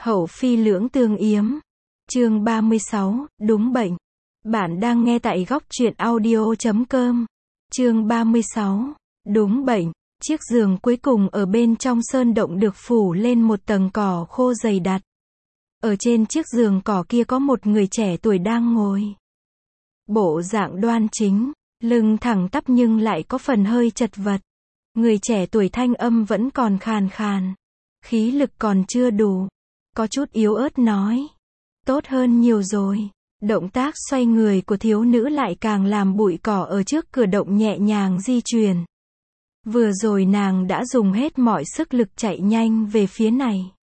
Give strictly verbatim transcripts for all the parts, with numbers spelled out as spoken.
Hậu phi lưỡng tương yếm. Chương ba mươi sáu, đúng bệnh. Bạn đang nghe tại góc truyện audio chấm com. Chương ba mươi sáu, đúng bệnh. Chiếc giường cuối cùng ở bên trong sơn động được phủ lên một tầng cỏ khô dày đặc. Ở trên chiếc giường cỏ kia có một người trẻ tuổi đang ngồi. Bộ dạng đoan chính, lưng thẳng tắp nhưng lại có phần hơi chật vật. Người trẻ tuổi thanh âm vẫn còn khàn khàn. Khí lực còn chưa đủ. Có chút yếu ớt nói. Tốt hơn nhiều rồi. Động tác xoay người của thiếu nữ lại càng làm bụi cỏ ở trước cửa động nhẹ nhàng di chuyển. Vừa rồi nàng đã dùng hết mọi sức lực chạy nhanh về phía này.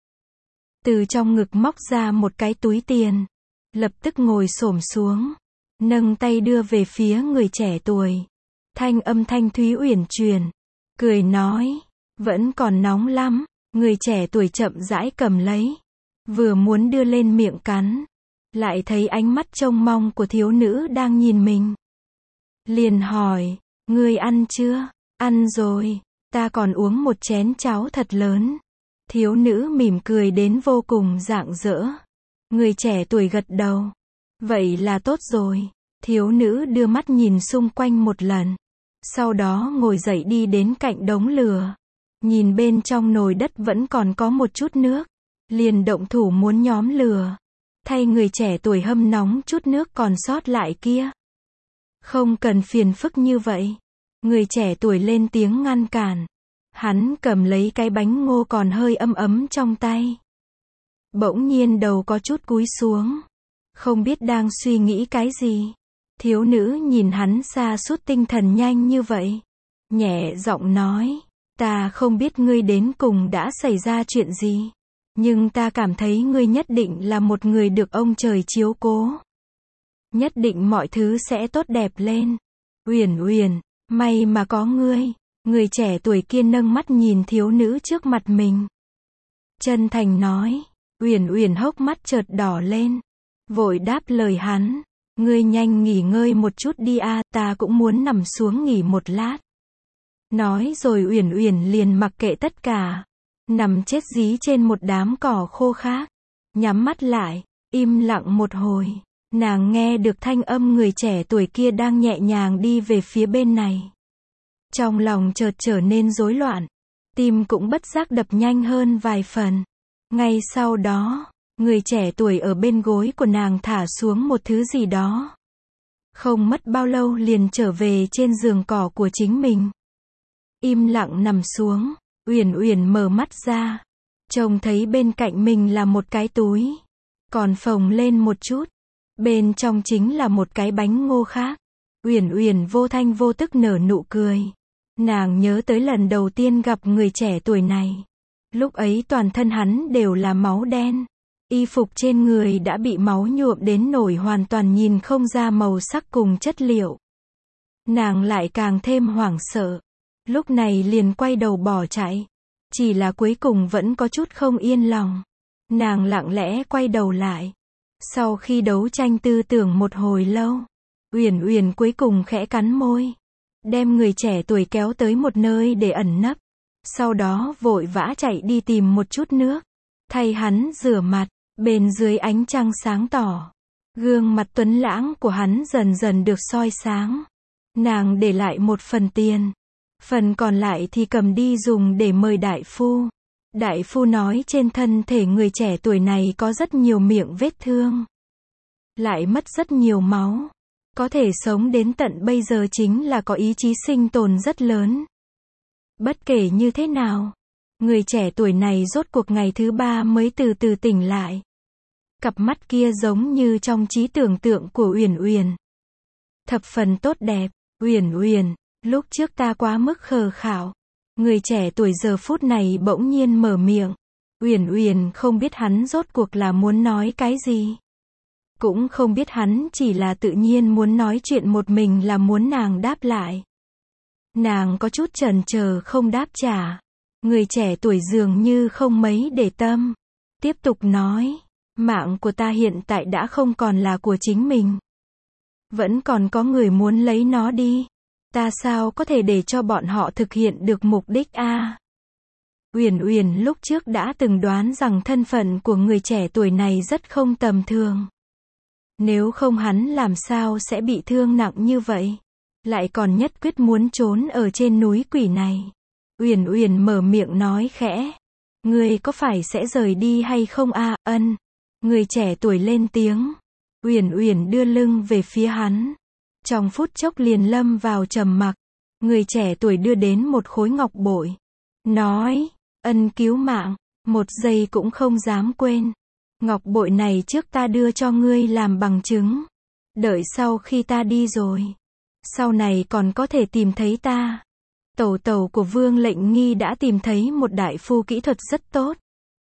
Từ trong ngực móc ra một cái túi tiền. Lập tức ngồi xổm xuống. Nâng tay đưa về phía người trẻ tuổi. Thanh âm thanh thúy uyển chuyển. Cười nói. Vẫn còn nóng lắm. Người trẻ tuổi chậm rãi cầm lấy. Vừa muốn đưa lên miệng cắn. Lại thấy ánh mắt trông mong của thiếu nữ đang nhìn mình. Liền hỏi. Ngươi ăn chưa? Ăn rồi. Ta còn uống một chén cháo thật lớn. Thiếu nữ mỉm cười đến vô cùng rạng rỡ. Người trẻ tuổi gật đầu. Vậy là tốt rồi. Thiếu nữ đưa mắt nhìn xung quanh một lần. Sau đó ngồi dậy đi đến cạnh đống lửa. Nhìn bên trong nồi đất vẫn còn có một chút nước. Liền động thủ muốn nhóm lửa. Thay người trẻ tuổi hâm nóng chút nước còn sót lại kia. Không cần phiền phức như vậy. Người trẻ tuổi lên tiếng ngăn cản. Hắn cầm lấy cái bánh ngô còn hơi ấm ấm trong tay. Bỗng nhiên đầu có chút cúi xuống. Không biết đang suy nghĩ cái gì. Thiếu nữ nhìn hắn sa sút tinh thần nhanh như vậy. Nhẹ giọng nói. Ta không biết ngươi đến cùng đã xảy ra chuyện gì. Nhưng ta cảm thấy ngươi nhất định là một người được ông trời chiếu cố. Nhất định mọi thứ sẽ tốt đẹp lên. Uyển Uyển, may mà có ngươi. Người trẻ tuổi kia nâng mắt nhìn thiếu nữ trước mặt mình. Chân thành nói. Uyển Uyển hốc mắt chợt đỏ lên. Vội đáp lời hắn. Ngươi nhanh nghỉ ngơi một chút đi a, ta cũng muốn nằm xuống nghỉ một lát. Nói rồi Uyển Uyển liền mặc kệ tất cả. Nằm chết dí trên một đám cỏ khô khác. Nhắm mắt lại, im lặng một hồi. Nàng nghe được thanh âm người trẻ tuổi kia đang nhẹ nhàng đi về phía bên này. Trong lòng chợt trở nên rối loạn. Tim cũng bất giác đập nhanh hơn vài phần. Ngay sau đó, người trẻ tuổi ở bên gối của nàng thả xuống một thứ gì đó. Không mất bao lâu liền trở về trên giường cỏ của chính mình. Im lặng nằm xuống. Uyển Uyển mở mắt ra. Trông thấy bên cạnh mình là một cái túi. Còn phồng lên một chút. Bên trong chính là một cái bánh ngô khác. Uyển Uyển vô thanh vô tức nở nụ cười. Nàng nhớ tới lần đầu tiên gặp người trẻ tuổi này. Lúc ấy toàn thân hắn đều là máu đen. Y phục trên người đã bị máu nhuộm đến nổi hoàn toàn nhìn không ra màu sắc cùng chất liệu. Nàng lại càng thêm hoảng sợ. Lúc này liền quay đầu bỏ chạy. Chỉ là cuối cùng vẫn có chút không yên lòng. Nàng lặng lẽ quay đầu lại. Sau khi đấu tranh tư tưởng một hồi lâu, Uyển Uyển cuối cùng khẽ cắn môi. Đem người trẻ tuổi kéo tới một nơi để ẩn nấp. Sau đó vội vã chạy đi tìm một chút nước. Thay hắn rửa mặt. Bên dưới ánh trăng sáng tỏ. Gương mặt tuấn lãng của hắn dần dần được soi sáng. Nàng để lại một phần tiền. Phần còn lại thì cầm đi dùng để mời đại phu. Đại phu nói trên thân thể người trẻ tuổi này có rất nhiều miệng vết thương. Lại mất rất nhiều máu. Có thể sống đến tận bây giờ chính là có ý chí sinh tồn rất lớn. Bất kể như thế nào, người trẻ tuổi này rốt cuộc ngày thứ ba mới từ từ tỉnh lại. Cặp mắt kia giống như trong trí tưởng tượng của Uyển Uyển. Thập phần tốt đẹp. Uyển Uyển, lúc trước ta quá mức khờ khạo. Người trẻ tuổi giờ phút này bỗng nhiên mở miệng. Uyển Uyển không biết hắn rốt cuộc là muốn nói cái gì. Cũng không biết hắn chỉ là tự nhiên muốn nói chuyện một mình là muốn nàng đáp lại. Nàng có chút chần chờ không đáp trả. Người trẻ tuổi dường như không mấy để tâm. Tiếp tục nói. Mạng của ta hiện tại đã không còn là của chính mình. Vẫn còn có người muốn lấy nó đi. Ta sao có thể để cho bọn họ thực hiện được mục đích a? Uyển Uyển lúc trước đã từng đoán rằng thân phận của người trẻ tuổi này rất không tầm thường. Nếu không hắn làm sao sẽ bị thương nặng như vậy, lại còn nhất quyết muốn trốn ở trên núi quỷ này. Uyển Uyển mở miệng nói khẽ, ngươi có phải sẽ rời đi hay không a? À, ân. Người trẻ tuổi lên tiếng. Uyển Uyển đưa lưng về phía hắn. Trong phút chốc liền lâm vào trầm mặc. Người trẻ tuổi đưa đến một khối ngọc bội. Nói, ân cứu mạng, một giây cũng không dám quên. Ngọc bội này trước ta đưa cho ngươi làm bằng chứng. Đợi sau khi ta đi rồi, sau này còn có thể tìm thấy ta. Tẩu tẩu của Vương Lệnh Nghi đã tìm thấy một đại phu kỹ thuật rất tốt.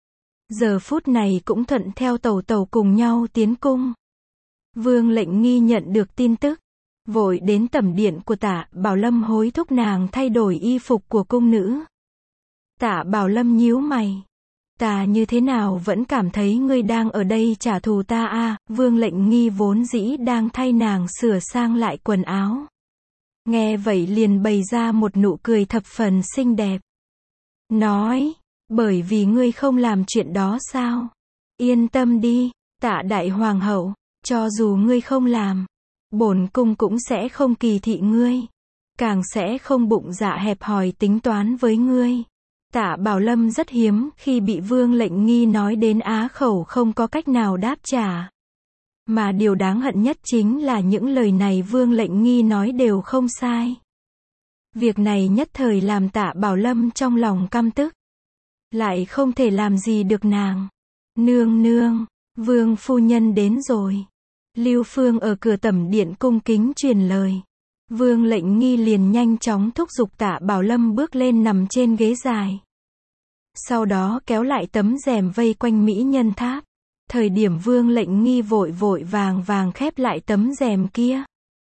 Giờ phút này cũng thuận theo tẩu tẩu cùng nhau tiến cung. Vương Lệnh Nghi nhận được tin tức, vội đến tẩm điện của Tạ Bảo Lâm hối thúc nàng thay đổi y phục của cung nữ. Tạ Bảo Lâm nhíu mày. Ta như thế nào vẫn cảm thấy ngươi đang ở đây trả thù ta a? À, Vương Lệnh Nghi vốn dĩ đang thay nàng sửa sang lại quần áo. Nghe vậy liền bày ra một nụ cười thập phần xinh đẹp. Nói, bởi vì ngươi không làm chuyện đó sao? Yên tâm đi, Tạ đại hoàng hậu, cho dù ngươi không làm, bổn cung cũng sẽ không kỳ thị ngươi, càng sẽ không bụng dạ hẹp hòi tính toán với ngươi. Tạ Bảo Lâm rất hiếm khi bị Vương Lệnh Nghi nói đến á khẩu không có cách nào đáp trả. Mà điều đáng hận nhất chính là những lời này Vương Lệnh Nghi nói đều không sai. Việc này nhất thời làm Tạ Bảo Lâm trong lòng căm tức. Lại không thể làm gì được nàng. Nương nương, Vương phu nhân đến rồi. Lưu Phương ở cửa tẩm điện cung kính truyền lời. Vương Lệnh Nghi liền nhanh chóng thúc giục Tạ Bảo Lâm bước lên nằm trên ghế dài. Sau đó kéo lại tấm rèm vây quanh mỹ nhân tháp. Thời điểm Vương Lệnh Nghi vội vội vàng vàng khép lại tấm rèm kia.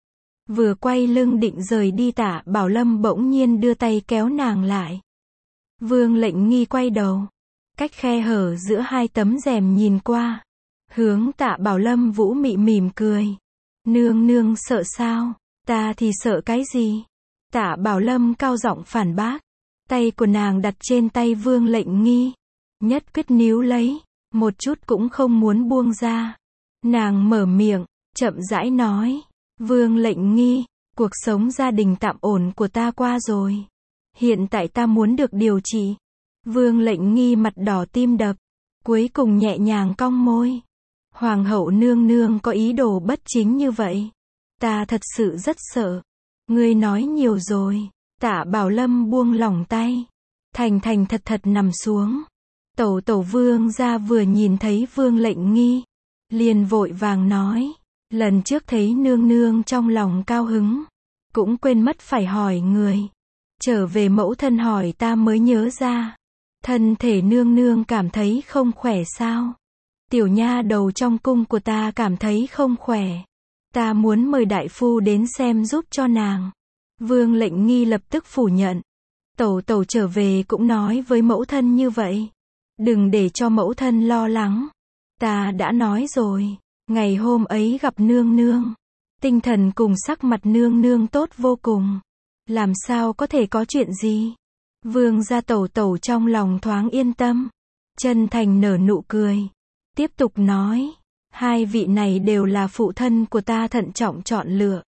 Vừa quay lưng định rời đi, Tạ Bảo Lâm bỗng nhiên đưa tay kéo nàng lại. Vương Lệnh Nghi quay đầu, cách khe hở giữa hai tấm rèm nhìn qua, hướng Tạ Bảo Lâm vũ mị mỉm cười. Nương nương sợ sao? Ta thì sợ cái gì? Tạ Bảo Lâm cao giọng phản bác. Tay của nàng đặt trên tay Vương Lệnh Nghi, nhất quyết níu lấy, một chút cũng không muốn buông ra. Nàng mở miệng, chậm rãi nói, Vương Lệnh Nghi, cuộc sống gia đình tạm ổn của ta qua rồi. Hiện tại ta muốn được điều trị. Vương Lệnh Nghi mặt đỏ tim đập, cuối cùng nhẹ nhàng cong môi. Hoàng hậu nương nương có ý đồ bất chính như vậy. Ta thật sự rất sợ. Ngươi nói nhiều rồi. Tạ Bảo Lâm buông lỏng tay, thành thành thật thật nằm xuống. Tẩu tẩu Vương gia vừa nhìn thấy Vương Lệnh Nghi, liền vội vàng nói, lần trước thấy nương nương trong lòng cao hứng, cũng quên mất phải hỏi người. Trở về mẫu thân hỏi ta mới nhớ ra, thân thể nương nương cảm thấy không khỏe sao? Tiểu nha đầu trong cung của ta cảm thấy không khỏe. Ta muốn mời đại phu đến xem giúp cho nàng. Vương Lệnh Nghi lập tức phủ nhận. Tẩu tẩu trở về cũng nói với mẫu thân như vậy. Đừng để cho mẫu thân lo lắng. Ta đã nói rồi, ngày hôm ấy gặp nương nương, tinh thần cùng sắc mặt nương nương tốt vô cùng. Làm sao có thể có chuyện gì? Vương gia tẩu tẩu trong lòng thoáng yên tâm, chân thành nở nụ cười, tiếp tục nói, hai vị này đều là phụ thân của ta thận trọng chọn lựa.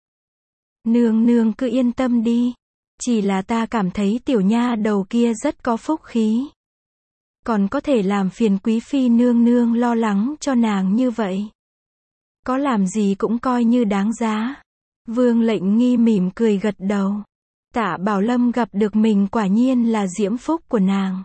Nương nương cứ yên tâm đi, chỉ là ta cảm thấy tiểu nha đầu kia rất có phúc khí. Còn có thể làm phiền quý phi nương nương lo lắng cho nàng như vậy. Có làm gì cũng coi như đáng giá. Vương Lệnh Nghi mỉm cười gật đầu. Tạ Bảo Lâm gặp được mình quả nhiên là diễm phúc của nàng.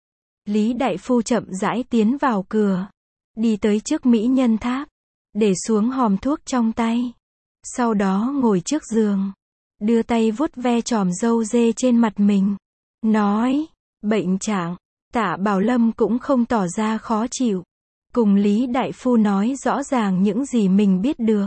Lý đại phu chậm rãi tiến vào cửa, đi tới trước mỹ nhân tháp, để xuống hòm thuốc trong tay. Sau đó ngồi trước giường, đưa tay vuốt ve chòm râu dê trên mặt mình. Nói, bệnh trạng. Tạ Bảo Lâm cũng không tỏ ra khó chịu. Cùng Lý đại phu nói rõ ràng những gì mình biết được.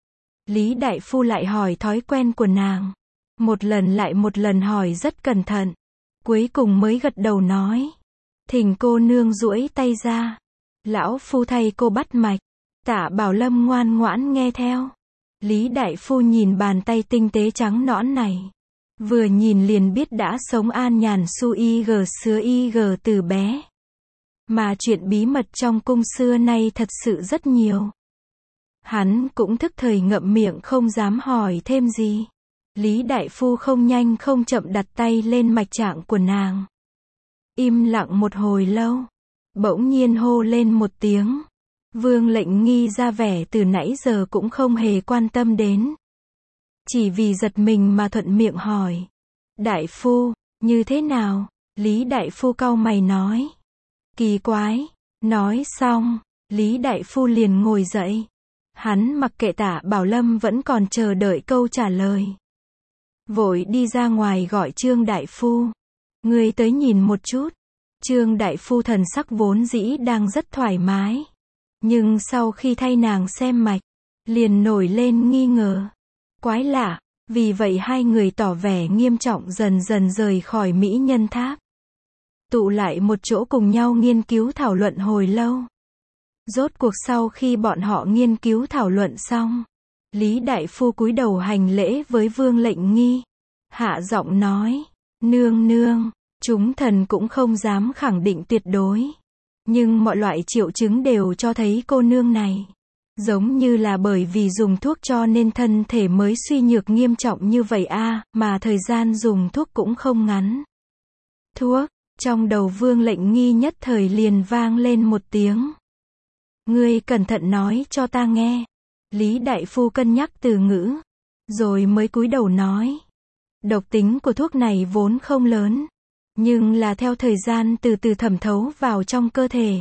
Lý đại phu lại hỏi thói quen của nàng. Một lần lại một lần hỏi rất cẩn thận. Cuối cùng mới gật đầu nói. Thỉnh cô nương duỗi tay ra. Lão phu thay cô bắt mạch. Tạ Bảo Lâm ngoan ngoãn nghe theo. Lý đại phu nhìn bàn tay tinh tế trắng nõn này. Vừa nhìn liền biết đã sống an nhàn su y gờ xưa y gờ từ bé. Mà chuyện bí mật trong cung xưa nay thật sự rất nhiều. Hắn cũng thức thời ngậm miệng không dám hỏi thêm gì. Lý đại phu không nhanh không chậm đặt tay lên mạch trạng của nàng. Im lặng một hồi lâu. Bỗng nhiên hô lên một tiếng. Vương Lệnh Nghi ra vẻ từ nãy giờ cũng không hề quan tâm đến. Chỉ vì giật mình mà thuận miệng hỏi. Đại phu, như thế nào? Lý đại phu cau mày nói. Kỳ quái. Nói xong, Lý đại phu liền ngồi dậy. Hắn mặc kệ Tạ Bảo Lâm vẫn còn chờ đợi câu trả lời. Vội đi ra ngoài gọi Trương đại phu. Ngươi tới nhìn một chút. Trương đại phu thần sắc vốn dĩ đang rất thoải mái. Nhưng sau khi thay nàng xem mạch, liền nổi lên nghi ngờ. Quái lạ, vì vậy hai người tỏ vẻ nghiêm trọng dần dần rời khỏi Mỹ Nhân Tháp. Tụ lại một chỗ cùng nhau nghiên cứu thảo luận hồi lâu. Rốt cuộc sau khi bọn họ nghiên cứu thảo luận xong, Lý đại phu cúi đầu hành lễ với Vương Lệnh Nghi. Hạ giọng nói, nương nương, chúng thần cũng không dám khẳng định tuyệt đối. Nhưng mọi loại triệu chứng đều cho thấy cô nương này, giống như là bởi vì dùng thuốc cho nên thân thể mới suy nhược nghiêm trọng như vậy a, mà thời gian dùng thuốc cũng không ngắn. Thuốc, trong đầu Vương Lệnh Nghi nhất thời liền vang lên một tiếng. Ngươi cẩn thận nói cho ta nghe. Lý đại phu cân nhắc từ ngữ, rồi mới cúi đầu nói. Độc tính của thuốc này vốn không lớn, nhưng là theo thời gian từ từ thẩm thấu vào trong cơ thể.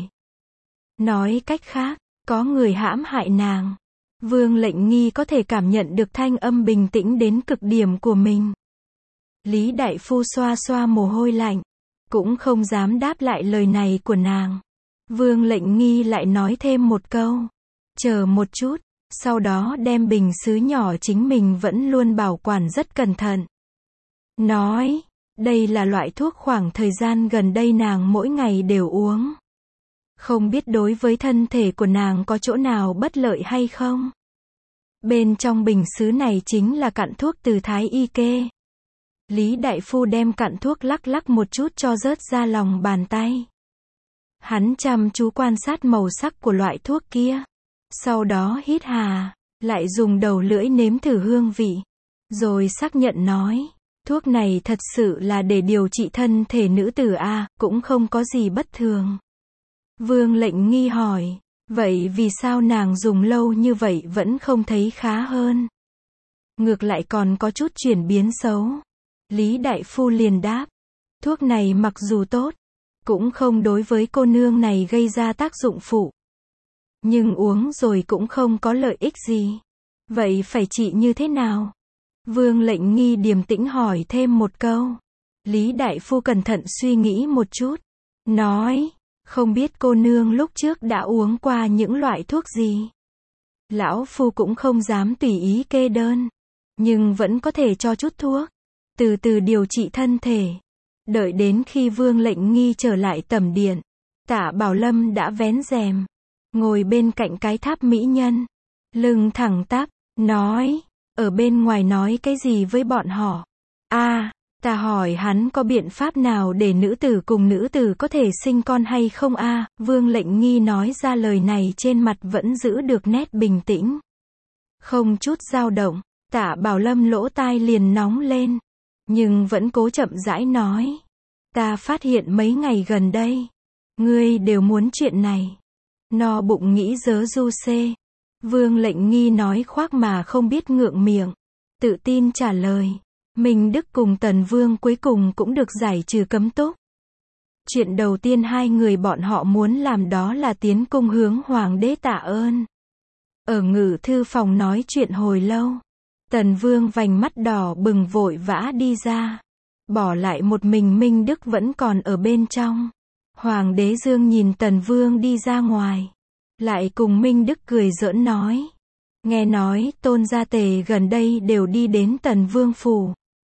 Nói cách khác, có người hãm hại nàng. Vương Lệnh Nghi có thể cảm nhận được thanh âm bình tĩnh đến cực điểm của mình. Lý đại phu xoa xoa mồ hôi lạnh, cũng không dám đáp lại lời này của nàng. Vương Lệnh Nghi lại nói thêm một câu. Chờ một chút, sau đó đem bình sứ nhỏ chính mình vẫn luôn bảo quản rất cẩn thận. Nói, đây là loại thuốc khoảng thời gian gần đây nàng mỗi ngày đều uống. Không biết đối với thân thể của nàng có chỗ nào bất lợi hay không? Bên trong bình sứ này chính là cặn thuốc từ Thái Y kê. Lý đại phu đem cặn thuốc lắc lắc một chút cho rớt ra lòng bàn tay. Hắn chăm chú quan sát màu sắc của loại thuốc kia. Sau đó hít hà, lại dùng đầu lưỡi nếm thử hương vị. Rồi xác nhận nói, thuốc này thật sự là để điều trị thân thể nữ tử a, cũng không có gì bất thường. Vương Lệnh Nghi hỏi, vậy vì sao nàng dùng lâu như vậy vẫn không thấy khá hơn? Ngược lại còn có chút chuyển biến xấu. Lý đại phu liền đáp, thuốc này mặc dù tốt, cũng không đối với cô nương này gây ra tác dụng phụ. Nhưng uống rồi cũng không có lợi ích gì. Vậy phải trị như thế nào? Vương Lệnh Nghi điềm tĩnh hỏi thêm một câu. Lý đại phu cẩn thận suy nghĩ một chút. Nói, không biết cô nương lúc trước đã uống qua những loại thuốc gì? Lão phu cũng không dám tùy ý kê đơn. Nhưng vẫn có thể cho chút thuốc. Từ từ điều trị thân thể. Đợi đến khi Vương Lệnh Nghi trở lại tẩm điện, Tạ Bảo Lâm đã vén rèm, ngồi bên cạnh cái tháp mỹ nhân, lưng thẳng tắp, nói, ở bên ngoài nói cái gì với bọn họ? A, à, ta hỏi hắn có biện pháp nào để nữ tử cùng nữ tử có thể sinh con hay không a? À, Vương Lệnh Nghi nói ra lời này trên mặt vẫn giữ được nét bình tĩnh, không chút dao động. Tạ Bảo Lâm lỗ tai liền nóng lên, nhưng vẫn cố chậm rãi nói. Ta phát hiện mấy ngày gần đây, ngươi đều muốn chuyện này. No bụng nghĩ dớ du xê. Vương Lệnh Nghi nói khoác mà không biết ngượng miệng. Tự tin trả lời. Minh Đức cùng Tần Vương cuối cùng cũng được giải trừ cấm túc. Chuyện đầu tiên hai người bọn họ muốn làm đó là tiến cung hướng Hoàng đế tạ ơn. Ở ngự thư phòng nói chuyện hồi lâu. Tần Vương vành mắt đỏ bừng vội vã đi ra. Bỏ lại một mình Minh Đức vẫn còn ở bên trong. Hoàng đế Dương nhìn Tần Vương đi ra ngoài. Lại cùng Minh Đức cười giỡn nói. Nghe nói Tôn Gia Tề gần đây đều đi đến Tần Vương phủ.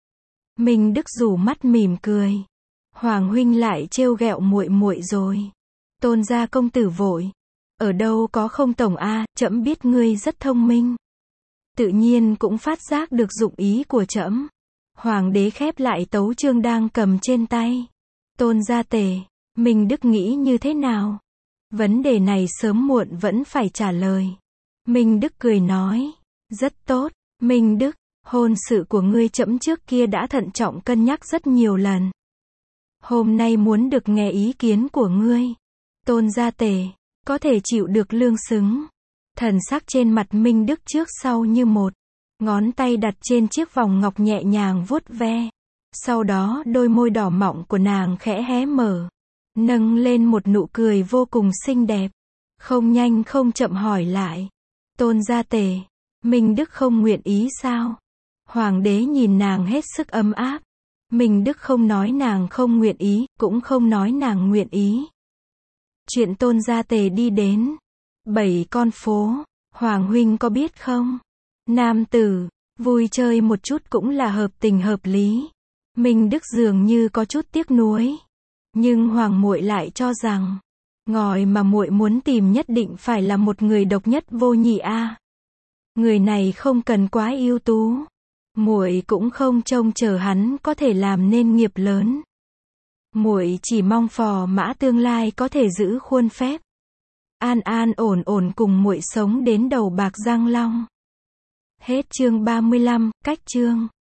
Minh Đức rủ mắt mỉm cười. Hoàng huynh lại trêu ghẹo muội muội rồi. Tôn gia công tử vội. Ở đâu có không tổng a, trẫm biết ngươi rất thông minh. Tự nhiên cũng phát giác được dụng ý của trẫm. Hoàng đế khép lại tấu chương đang cầm trên tay. Tôn gia tề, Minh Đức nghĩ như thế nào? Vấn đề này sớm muộn vẫn phải trả lời. Minh Đức cười nói, rất tốt, Minh Đức, hôn sự của ngươi trẫm trước kia đã thận trọng cân nhắc rất nhiều lần. Hôm nay muốn được nghe ý kiến của ngươi. Tôn gia tề, có thể chịu được lương xứng. Thần sắc trên mặt Minh Đức trước sau như một. Ngón tay đặt trên chiếc vòng ngọc nhẹ nhàng vuốt ve. Sau đó đôi môi đỏ mọng của nàng khẽ hé mở. Nâng lên một nụ cười vô cùng xinh đẹp. Không nhanh không chậm hỏi lại. Tôn gia tề, Minh Đức không nguyện ý sao? Hoàng đế nhìn nàng hết sức ấm áp. Minh Đức không nói nàng không nguyện ý, cũng không nói nàng nguyện ý. Chuyện Tôn gia tề đi đến bảy con phố, Hoàng huynh có biết không? Nam tử, vui chơi một chút cũng là hợp tình hợp lý. Minh Đức dường như có chút tiếc nuối. Nhưng Hoàng muội lại cho rằng, ngòi mà muội muốn tìm nhất định phải là một người độc nhất vô nhị a. Người này không cần quá ưu tú. Muội cũng không trông chờ hắn có thể làm nên nghiệp lớn. Muội chỉ mong phò mã tương lai có thể giữ khuôn phép. An an ổn ổn cùng muội sống đến đầu bạc răng long. Hết chương ba mươi lăm, cách chương.